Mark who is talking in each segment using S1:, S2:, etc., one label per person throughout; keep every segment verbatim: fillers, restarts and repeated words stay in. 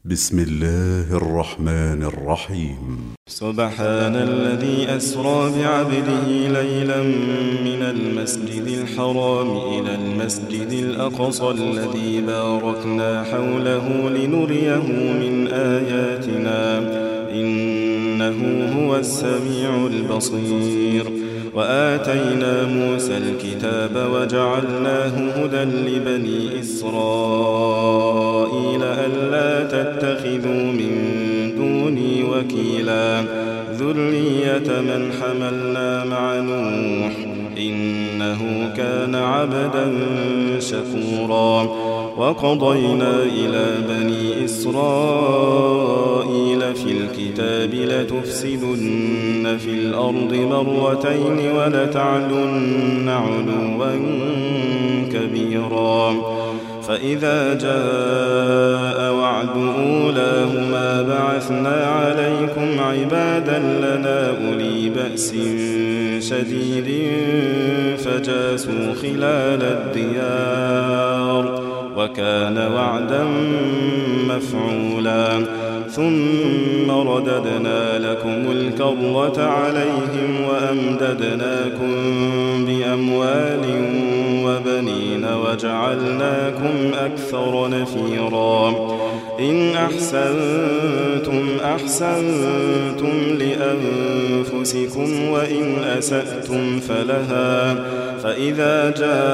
S1: بسم الله الرحمن الرحيم.
S2: سبحان الذي أسرى بعبده ليلا من المسجد الحرام إلى المسجد الأقصى الذي باركنا حوله لنريه من آياتنا إنه هو السميع البصير. وآتينا موسى الكتاب وجعلناه هدى لبني إسرائيل ألا تتخذوا من دوني وكيلا ذرية من حملنا مع نوح إنه كان عبدا شكورا. وقضينا إلى بني إسرائيل في الكتاب لتفسدن في الأرض مرتين ولتعلن علوا كبيرا. فإذا جاء وعد أولاهما بعثنا عليكم عبادا لنا أولي بأس شديد فجاسوا خلال الديار وكان وعدا مفعولا. ثم رددنا لكم الكرة عليهم وأمددناكم بأموال وبنين وجعلناكم أكثر نفيرا. إن أحسنتم أحسنتم لأنفسكم وإن أسأتم فلها. فإذا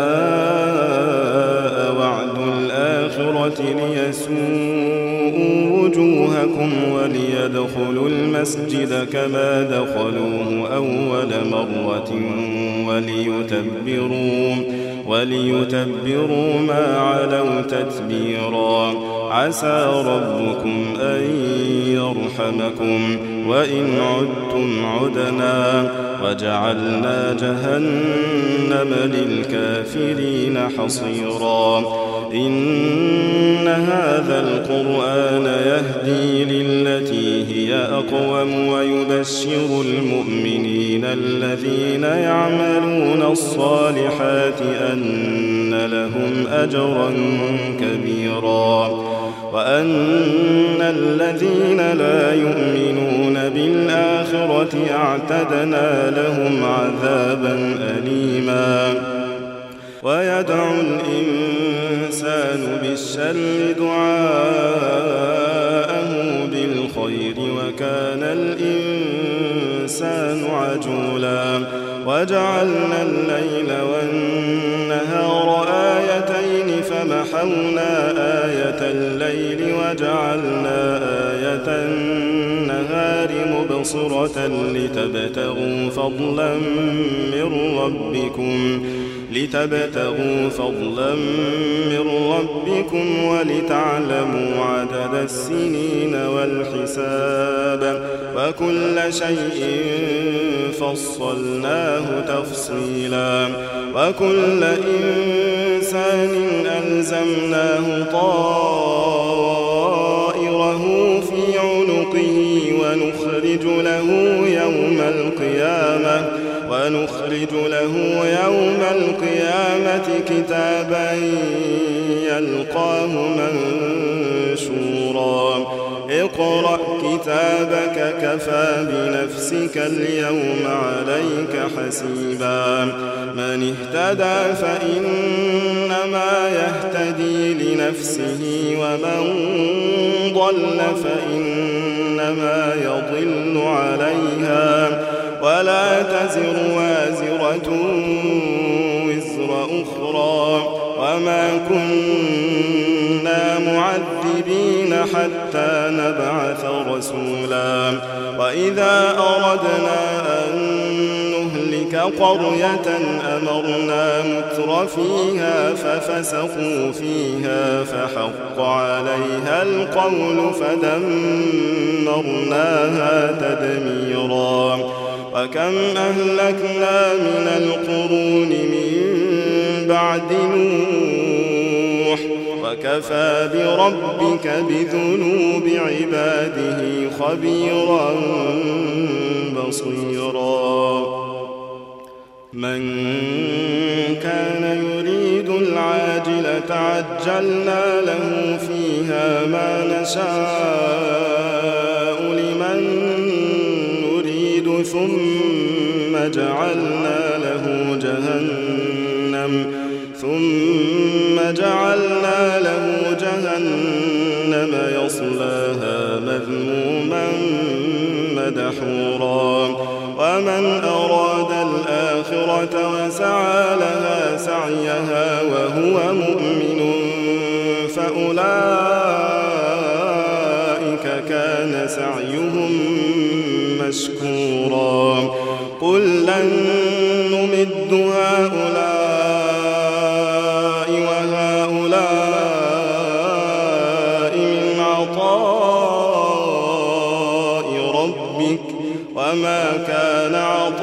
S2: جاء وعد الآخرة ليسوءوا وجوهكم وليدخلوا المسجد كما دخلوه أول مرة وليتبروا وليتبروا ما علوا تتبيرا. عسى ربكم أن يرحمكم وإن عدتم عدنا وجعلنا جهنم للكافرين حصيرا. إن هذا القرآن يهدي للتي هي أقوم ويبشر المؤمنين الذين يعملون الصالحات أن لهم أجرا كبيرا وأن الذين لا يؤمنون بالآخرة اعتدنا لهم عذابا أليما. ويدعو الإنسان بالشر دعاءه بالخير وكان الإنسان عجولا. وجعلنا الليل والنهار آيتين فمحونا آية الليل وجعلنا آية النهار مبصرة لتبتغوا فضلا من ربكم لتبتغوا فضلا من ربكم ولتعلموا عدد السنين والحساب وكل شيء فصلناه تفصيلا. وكل إنسان ألزمناه طائره في عنقه ونخرج له يوم القيامة ونخرج له يوم القيامة كتابا يلقاه منشورا. اقرأ كتابك كفى بنفسك اليوم عليك حسيبا. من اهتدى فإنما يهتدي لنفسه ومن ضل فإنما يضل عليها ولا تزر وازرة وزر أخرى وما كنا معذبين حتى نبعث رسولا. وإذا أردنا أن نهلك قرية أمرنا متر فيها ففسقوا فيها فحق عليها القول فدمرناها تدميرا. وكم أهلكنا من القرون من بعد نوح وكفى بربك بذنوب عباده خبيرا بصيرا. من كان يريد العاجلة تعجلنا له فيها ما نشاء لمن نريد ثم جعلنا له جهنم ثم جعلنا له جهنم يصلاها مذموما مدحورا ومن أراد الآخرة وسعى لها سعيها وهو مؤمن فأولئك كان سعيهم مشكورا قل لن نمد هؤلاء وهؤلاء من عطاء ربك وما كان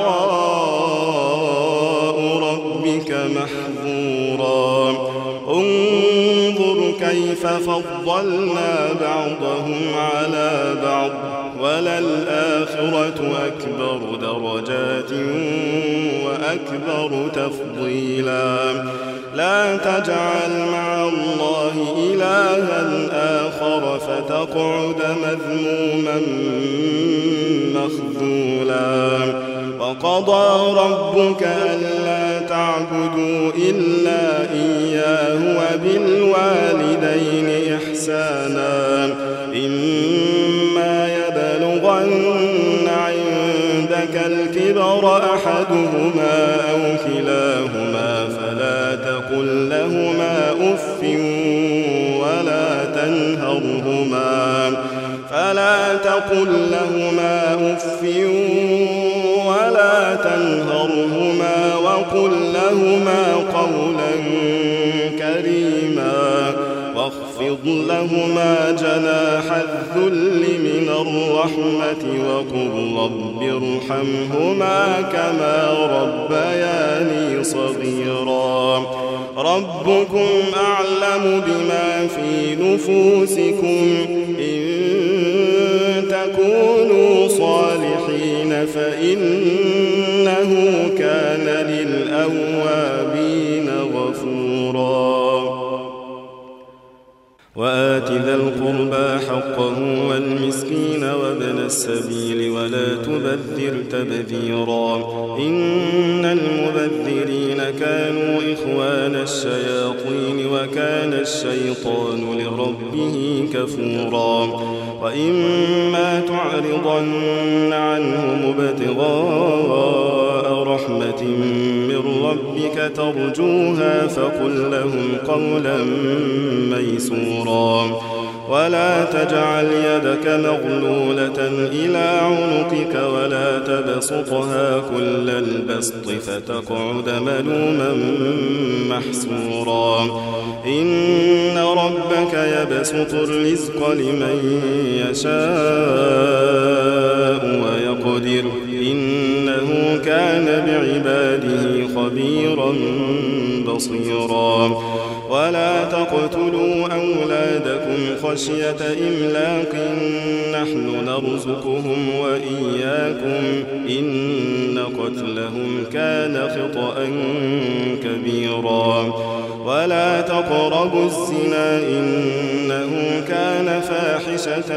S2: عطاء ربك محظورا انظر كيف فضلنا بعضهم على بعض وللآخرة أكبر درجات وأكبر تفضيلا لا تجعل مع الله إلها آخر فتقعد مذموما مخذولا وقضى ربك ألا تعبدوا إلا إياه وبالوالدين إحسانا إما يبلغن عندك الكبر أحدهما أو كلاهما فلا تقل لهما أف ولا تنهرهما فلا تقل لهما أف ولا تنهرهما وقل لهما قولا كريما واخفض لهما جناح الذل من الرحمة وقل رب ارحمهما كما ربياني صغيرا ربكم أعلم بما في نفوسكم إن تكونوا صالحين فإنه كان للأوابين غفورا وآت ذا القربى حقه والمسكين وابن السبيل ولا تبذر تبذيرا إن المبذرين كانوا إخوان الشياطين وكان الشيطان لربه كفورا وإما تعرضن عنهم ابتغاء رحمة من ربك ترجوها فقل لهم قولا ميسورا ولا تجعل يدك مغلولة إلى عنقك ولا تبسطها كل البسط فتقعد ملوما محسورا إن ربك يبسط الرزق لمن يشاء ويقدر إنه كان بعباده خبيرا بصيرا ولا تقتلوا أولادكم خشية إملاق نحن نرزقهم وإياكم إن قتلهم كان خطأ كبيرا ولا تقربوا الزنا إنه كان فاحشة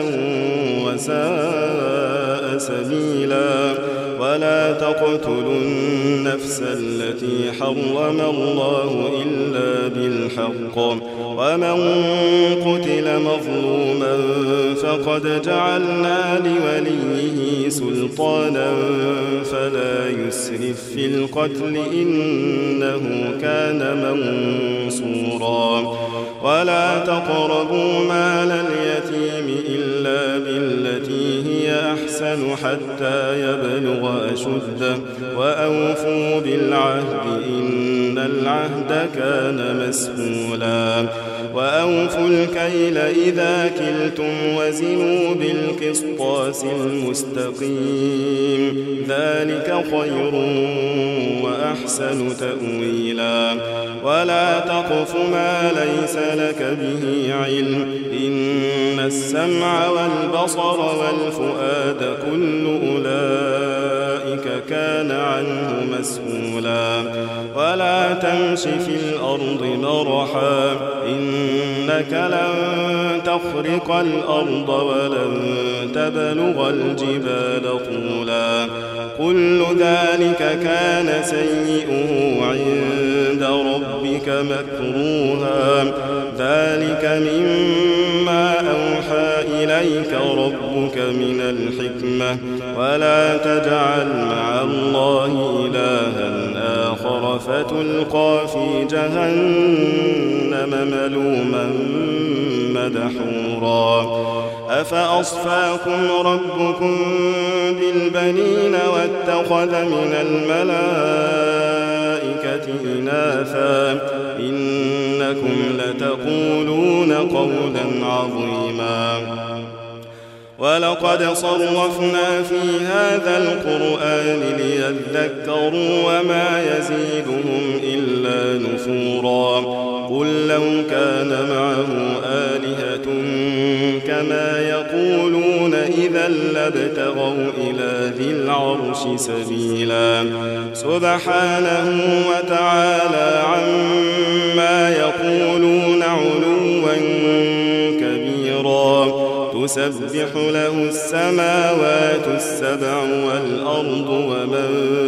S2: وساء سبيلا ولا تقتلوا النفس التي حرم الله إلا بالحق ومن قتل مظلوما فقد جعلنا لوليه سلطانا فلا يسرف في القتل إنه كان منصورا ولا تقربوا مال اليتيم إلا بالتي هي أحسن حتى يبلغ أشده وأوفوا بالعهد إن العهد كان مسؤولا وأوفوا الكيل إذا كلتم وزنوا بالقسطاس المستقيم ذلك خير وأحسن تأويلا ولا تقف ما ليس لك به علم إن السمع والبصر والفؤاد كل أولئك كان عنه مسؤولا ولا تمش في الأرض مرحا إنك لن تخرق الأرض ولن تبلغ الجبال طولا كل ذلك كان سيئه عند ربك مكروها ذلك مما أوحى إليك ربك من الحكمة ولا تجعل مع الله إلها آخر فتلقى في جهنم ملوما مدحورا أفأصفاكم ربكم بالبنين واتخذ من الملائكة إناثا إنكم لتقولون قولا عظيما ولقد صرفنا في هذا القرآن ليذكروا وما يزيدهم إلا نفورا قل لو كان معه آلهة كما يقولون إذا لابتغوا إلى ذي العرش سبيلا سبحانه وتعالى عما يقولون علوا كبيرا تسبح له السماوات السبع والأرض ومن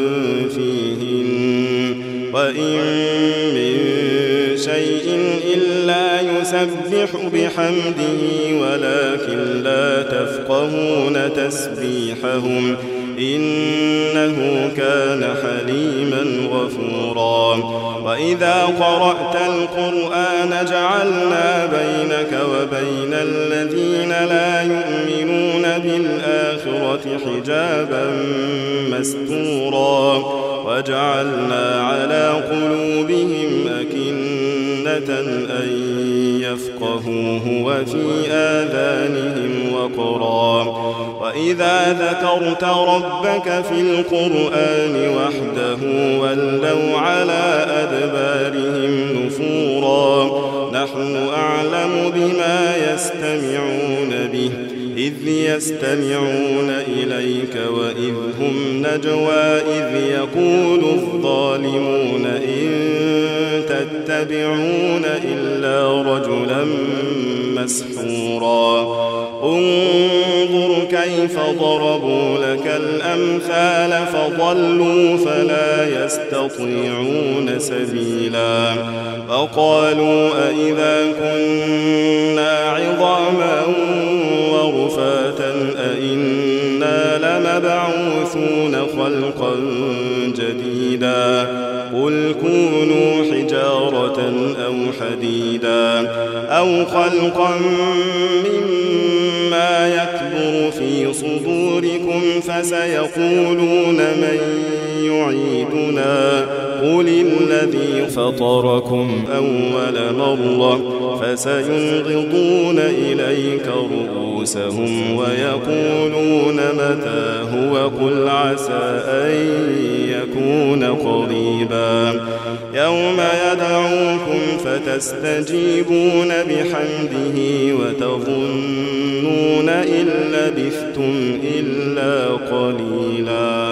S2: فيهن وإن من شيء إلا يسبح بحمده ولكن لا تفقهون تسبيحهم إنه كان حليما غفورا وإذا قرأت القرآن جعلنا بينك وبين الذين لا يؤمنون بالآخرة حجابا مستورا وجعلنا على قلوبهم أكنة أن يفقهوه وفي آذانهم وقرا وإذا ذكرت ربك في القرآن وحده ولوا على أدبارهم نفورا نحن أعلم بما يستمعون به إذ يستمعون إليك وإذ هم نجوى إذ يقول الظالمون إن تتبعون إلا رجلا مسحورا انظر كيف ضربوا لك الأمثال فضلوا فلا يستطيعون سبيلا وقالوا أئذا كنا عظاما ورفاتا أئنا لمبعوثون خلقا جديدا قل كونوا حجارة أو حديدا أو خلقا مما يكبر في صدوركم فسيقولون من يعيدنا قل الذي فطركم أول مرة فسينغضون إليك رؤوسهم ويقولون متى هو قل عسى أن يكون قريبا يوم يدعوكم فتستجيبون بحمده وتظنون إن لبثتم إلا قليلا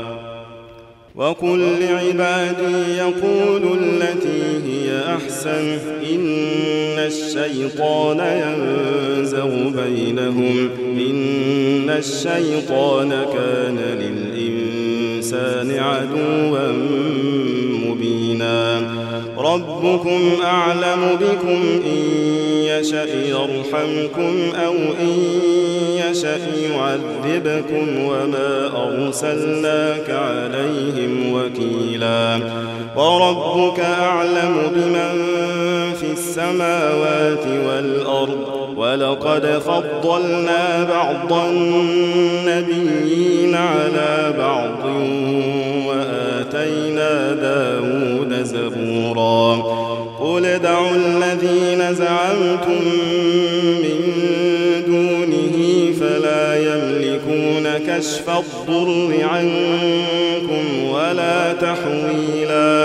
S2: وقل لعبادي يقولوا التي هي أحسن إن الشيطان ينزغ بينهم إن الشيطان كان للإنسان عدوا مبينا ربكم أعلم بكم إن يشأ يرحمكم أو إن يشأ يعذبكم وما أرسلناك عليهم وكيلا وربك أعلم بمن في السماوات والأرض ولقد فضلنا بعض النبيين على بعض وآتينا داود زبورا قل ادعوا الذين زعمتم من دونه فلا يملكون كشف الضر عنكم ولا تحويلا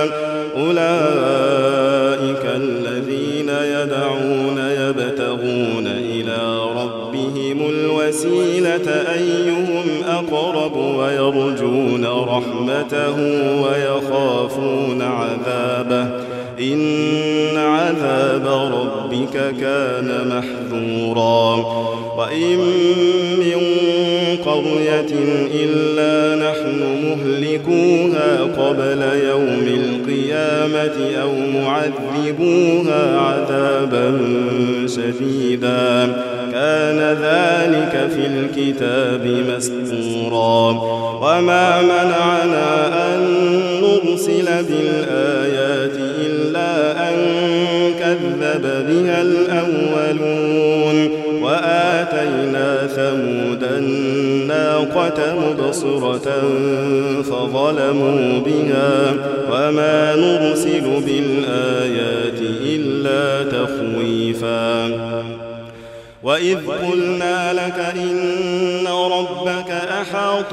S2: أولئك الذين يدعون يبتغون إلى ربهم الوسيلة أيهم أقرب ويرجون رحمته ويخافون عذابه إن عذاب ربك كان محذورا وإن من قرية إلا نحن مهلكوها قبل يوم القيامة أو معذبوها عذابا شديدا كان ذلك في الكتاب مسطورا وما منعنا أن نرسل بالآيات إلا أن كذب بها الأولون وآتينا ثمود الناقة مبصرة فظلموا بها وما نرسل بالآيات إلا تخويفا وإذ قلنا لك إن ربك أحاط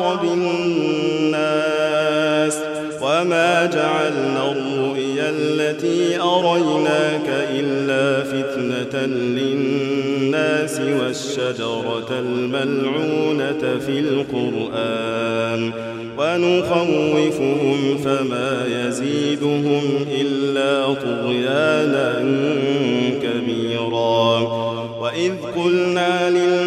S2: بالناس وما جعلنا الرؤيا التي أريناك إلا فتنة للناس والشجرة الملعونة في القرآن ونخوفهم فما يزيدهم إلا طغيانا كبيرا وإذ قلنا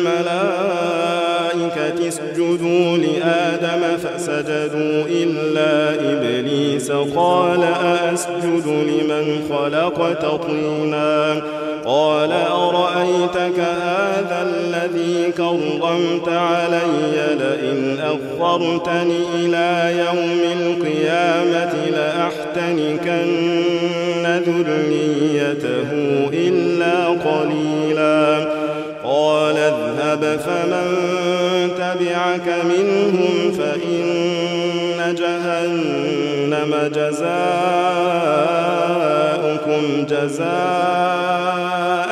S2: للملائكة اسجدوا لآدم فسجدوا إلا إبليس قال أأسجد لمن خلقت طينا قال أرأيتك هذا الذي كرمت علي لئن أخرتني إلى يوم القيامة لأحتنكن ذريته إلا قليلا قال اذهب فمن تبعك منهم فإن جهنم جزاؤكم جزاء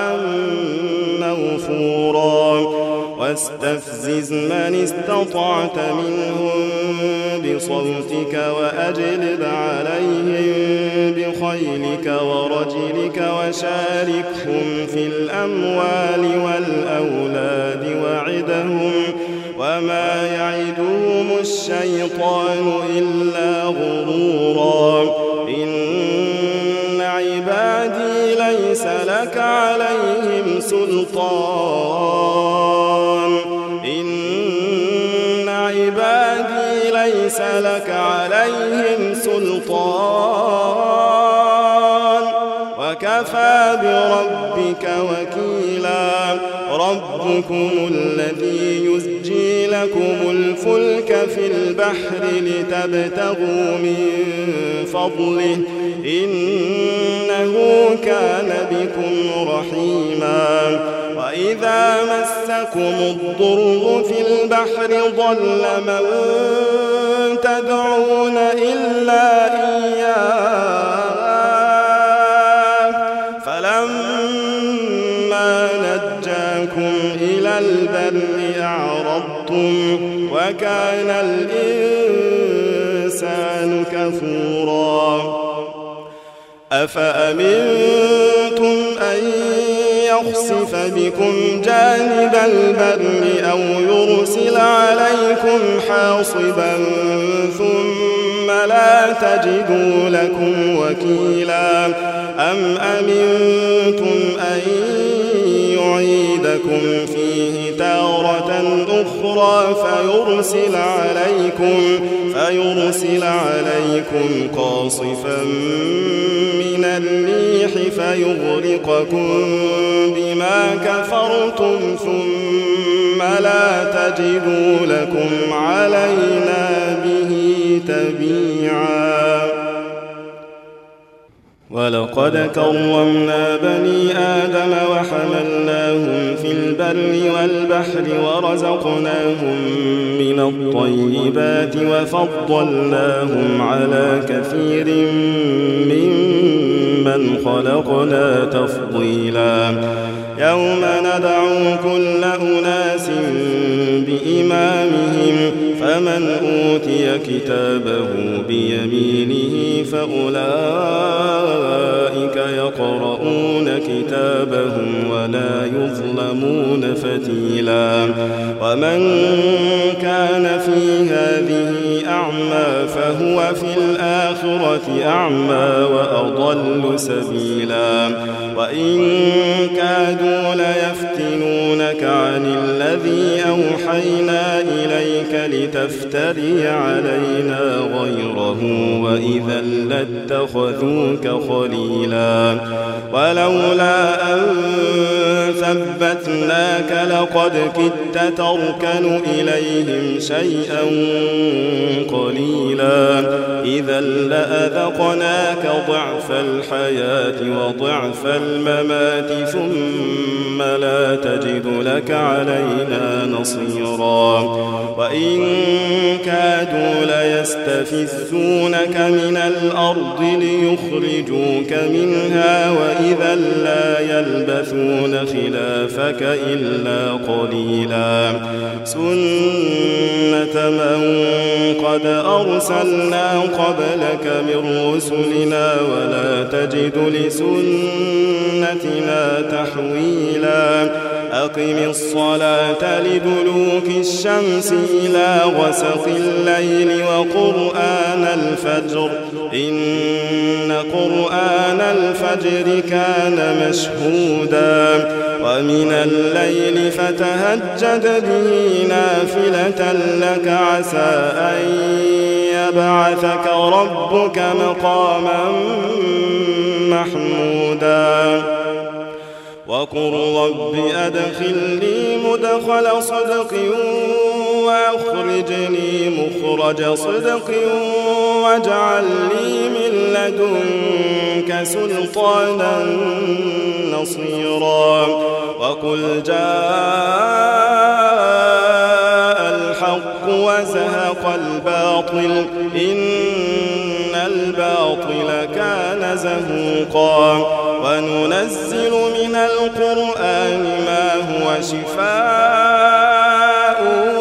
S2: موفورا واستفزز من استطعت منهم بصوتك وأجلب عليهم بخيلك ورجلك وشاركهم في الأموال والأولاد وعدهم وما يعدهم الشيطان إلا غرورا إن عبادي ليس لك عليهم سلطان إن عبادي ليس لك عليهم سلطان وكفى بربك وكيلا ربكم الذي يزجي لكم الفلك في البحر لتبتغوا من فضله إنه كان بكم رحيما وإذا مسكم الضر في البحر ضل من تدعون إلا إياه فلما نجاكم إلى البر أعرضتم وكان الإنسان كفورا أفأمنتم أن يخسف بكم جانب البر أو يرسل عليكم حاصبا ثم لا تجدوا لكم وكيلا أم أمنتم أن يعيدكم فيه تارة أخرى فيرسل عليكم فيرسل عليكم قاصفا من الريح فيغرقكم بما كفرتم ثم لا تجدوا لكم علينا به تبيعا ولقد كرمنا بني آدم وحملناهم في البر والبحر ورزقناهم من الطيبات وفضلناهم على كثير ممن خلقنا تفضيلا يوم ندعو كل أناس بإمامهم فمن أوتي كتابه بيمينه فأولئك يقرؤون كتابهم ولا يظلمون فتيلا ومن كان في هذه أعمى فهو في الآخرة أعمى وأضل سبيلا وإن كادوا ليفتنونك عن الذي أوحينا إليك لتفتري علينا غيره وإذا لاتخذوك خليلا ولولا أن ثبتناك لقد كدت تركن إليهم شيئا قليلا إذا لأذقناك ضعف الحياة وضعف الممات ثم لا تجد لك علينا نصيرا وإن كادوا ليستفزونك من الأرض ليخرجوك منها وإذا لا يلبثون خلافك إلا قليلا سنة من قد أرسلنا قبلك من رسلنا ولا تجد لسنتنا تحويلا أقم الصلاة لدلوك الشمس إلى غسق الليل وقرآن الفجر إن قرآن الفجر كان مشهودا ومن الليل فتهجد به نافلة لك عسى أن يبعثك ربك مقاما محمودا وقل رب أدخلني مدخل صدق وأخرجني مخرج صدق واجعل لي من لدنك سلطانا نصيرا وقل جاء الحق وزهق الباطل إن الباطل كان زهوقا وننزل من القرآن ما هو شفاء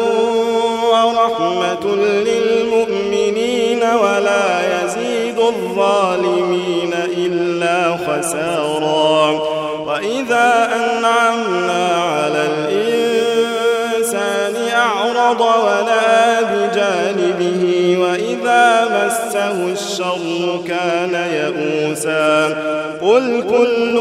S2: ورحمة للمؤمنين ولا يزيد الظالمين إلا خسارا وإذا أنعمنا على الإنسان أعرض ونأى بجانبه وإذا مسه الشر كان يئوسا قل كل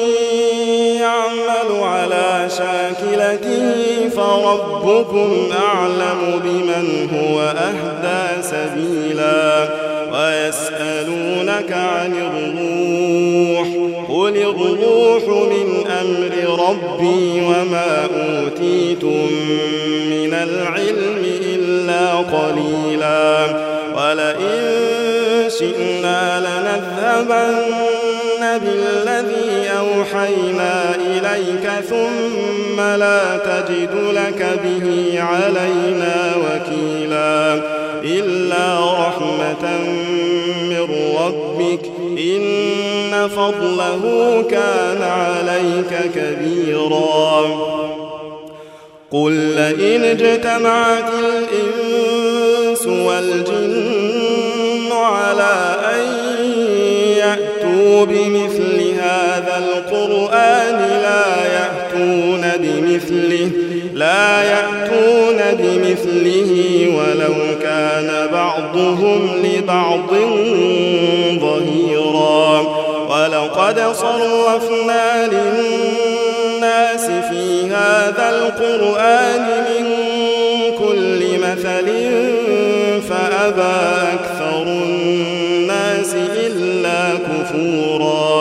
S2: يعمل على شاكلته فربكم أعلم بمن هو أهدى سبيلا ويسألونك عن الروح قل الروح من أمر ربي وما أوتيتم من العلم إلا قليلا ولئن شئنا لنذهبن بالذي أوحينا إليك ثم لا تجد لك به علينا وكيلا إلا رحمة من ربك إن فضله كان عليك كبيرا قل لئن اجتمعت الإنس والجن على أن يأتوا بمثل هذا القرآن لا يأتون بمثله لا يأتون بمثله ولو كان بعضهم لبعض ظهيرا ولقد صرفنا للناس في هذا القرآن من كل مثل فأبى أكثر الناس إلا كفورا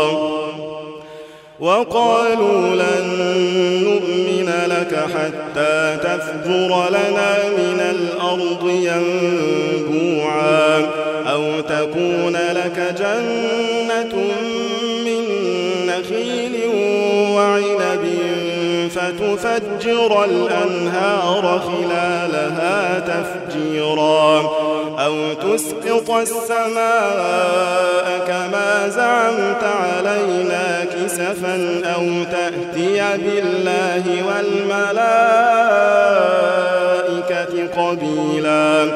S2: وقالوا لن نؤمن لك حتى تفجر لنا من الأرض ينبوعا أو تكون لك جنة من نخيل وعنب فتفجر الأنهار خلالها تفجيرا أو تسقط السماء كما زعمت علينا كسفا أو تأتي بالله والملائكة قبيلا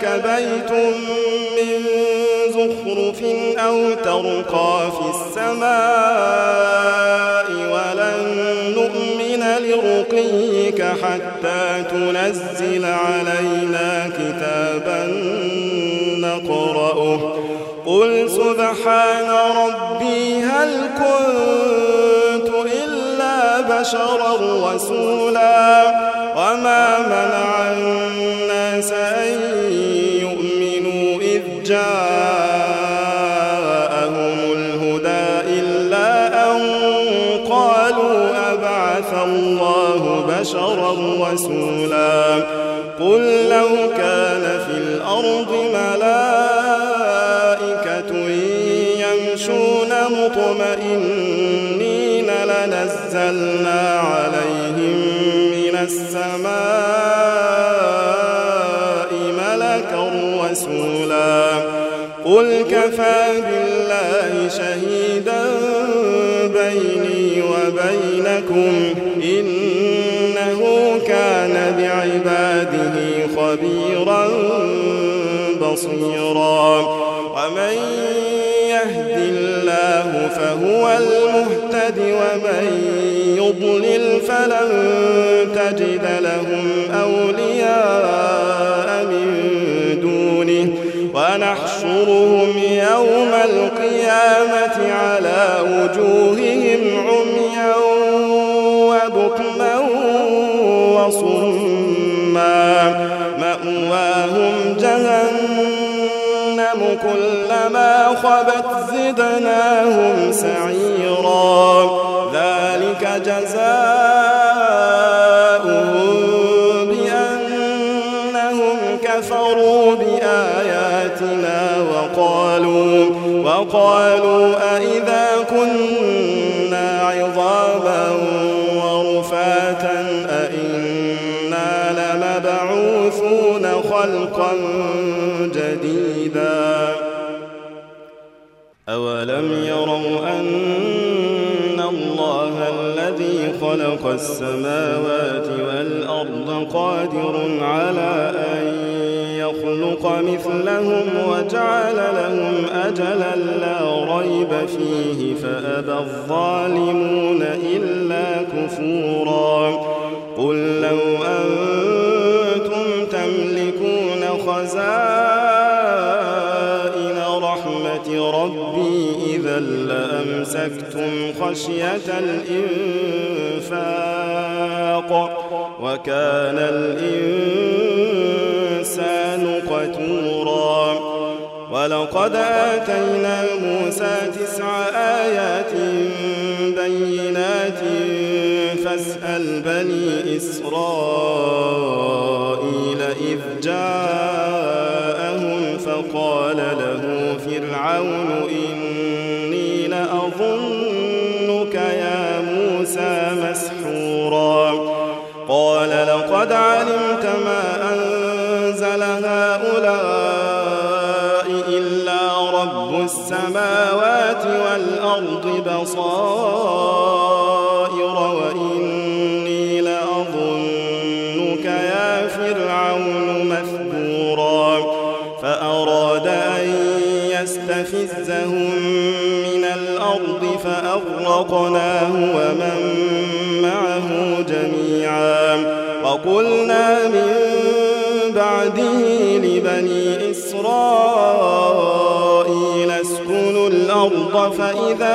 S2: لك بيت من زخرف أو ترقى في السماء ولن نؤمن لرقيك حتى تنزل علينا كتابا نقرأه قل سبحان ربي هل كنت إلا بشرا رسولا وما منع الناس أن يؤمنوا إذ جاءهم الهدى إلا أن قالوا أبعث الله بشرا رسولا قل لو كان في الأرض ملائكة يمشون مطمئنين لنزلنا عليهم من السماء ملكا رسولا قل كفى بالله شهيدا بيني وبينكم إنه كان بعباده خبيرا بصيرا ومن يهد الله فهو المهتد ومن يضلل فلن تجد لهم أولياء من دونه ونحشرهم يوم القيامة على وجوههم عميا وبكما وصما مأواهم جهنم كلما خبت زدناهم سعيرا ذلك جزاؤهم بأنهم كفروا بآياتنا وقالوا وقالوا أئذا كنا عظاما ورفاتا أئنا لمبعوثون خلقا جديدا أولم يروا أن الله الذي خلق السماوات والأرض قادر على أن يخلق مثلهم وجعل لهم أجلا لا ريب فيه فأبى الظالمون إلا كفورا قل لو أنتم تملكون خزائن رحمة ربي إذا لأمسكتم خشية الإنفاق وكان الإنسان قتورا ولقد آتينا موسى تسع آيات بينات فاسأل بني إسرائيل إذ جاءهم فقال له فرعون إني لأظنك يا موسى مسحورا قال لقد علمت ما أنزل هؤلاء إلا رب السماوات والأرض بصائر وإني لأظنك يا فرعون مثبورا فأراد أن يستفزهم من الأرض فأغرقناه ومن معه جميعا وقلنا من بعده لبني إسرائيل اسكنوا الأرض فإذا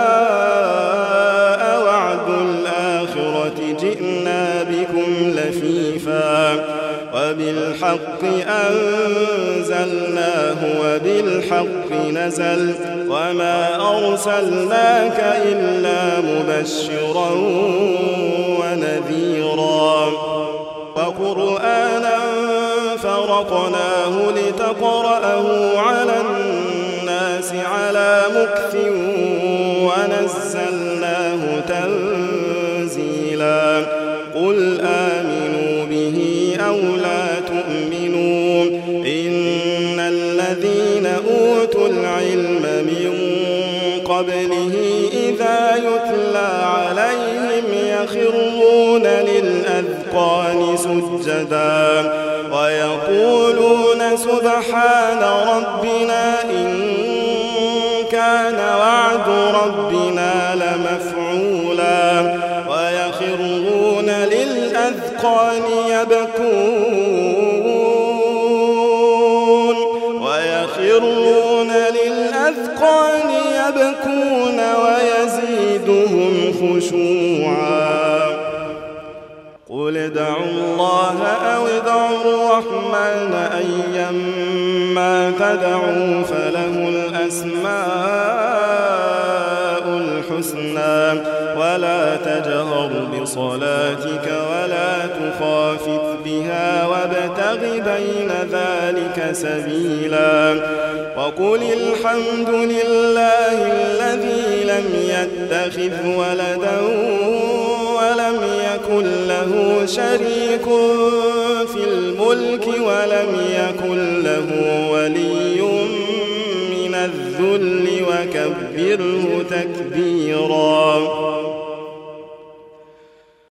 S2: جاء وعد الآخرة جئنا بكم لفيفا وبالحق أنزلناه وبالحق نزل وما أرسلناك إلا مبشرا ونذيرا وقرآنا فرقناه لتقرأه على الناس على مكث ونزلناه تنزيلا قل آمنوا به أو لا تؤمنوا إن الذين أوتوا العلم من قبله إذا يتلى عليهم يخرون للأذقان سجدا ويقولون سبحان ربنا إن كان وعد ربنا لمفعولا ويخرون للأذقان يبكون ويخرون للأذقان يبكون ويزيدهم خشوعا قل ادعوا الله أو ادعوا الرحمن أيما تدعوا فله الأسماء الحسنى ولا تجهر بصلاتك ولا تخافت بها وابتغ بين ذلك سبيلا وقل الحمد لله الذي لم يتخذ ولدا ولم يكن له شريك في الملك ولم يكن له ولي من الذل وكبره تكبيرا.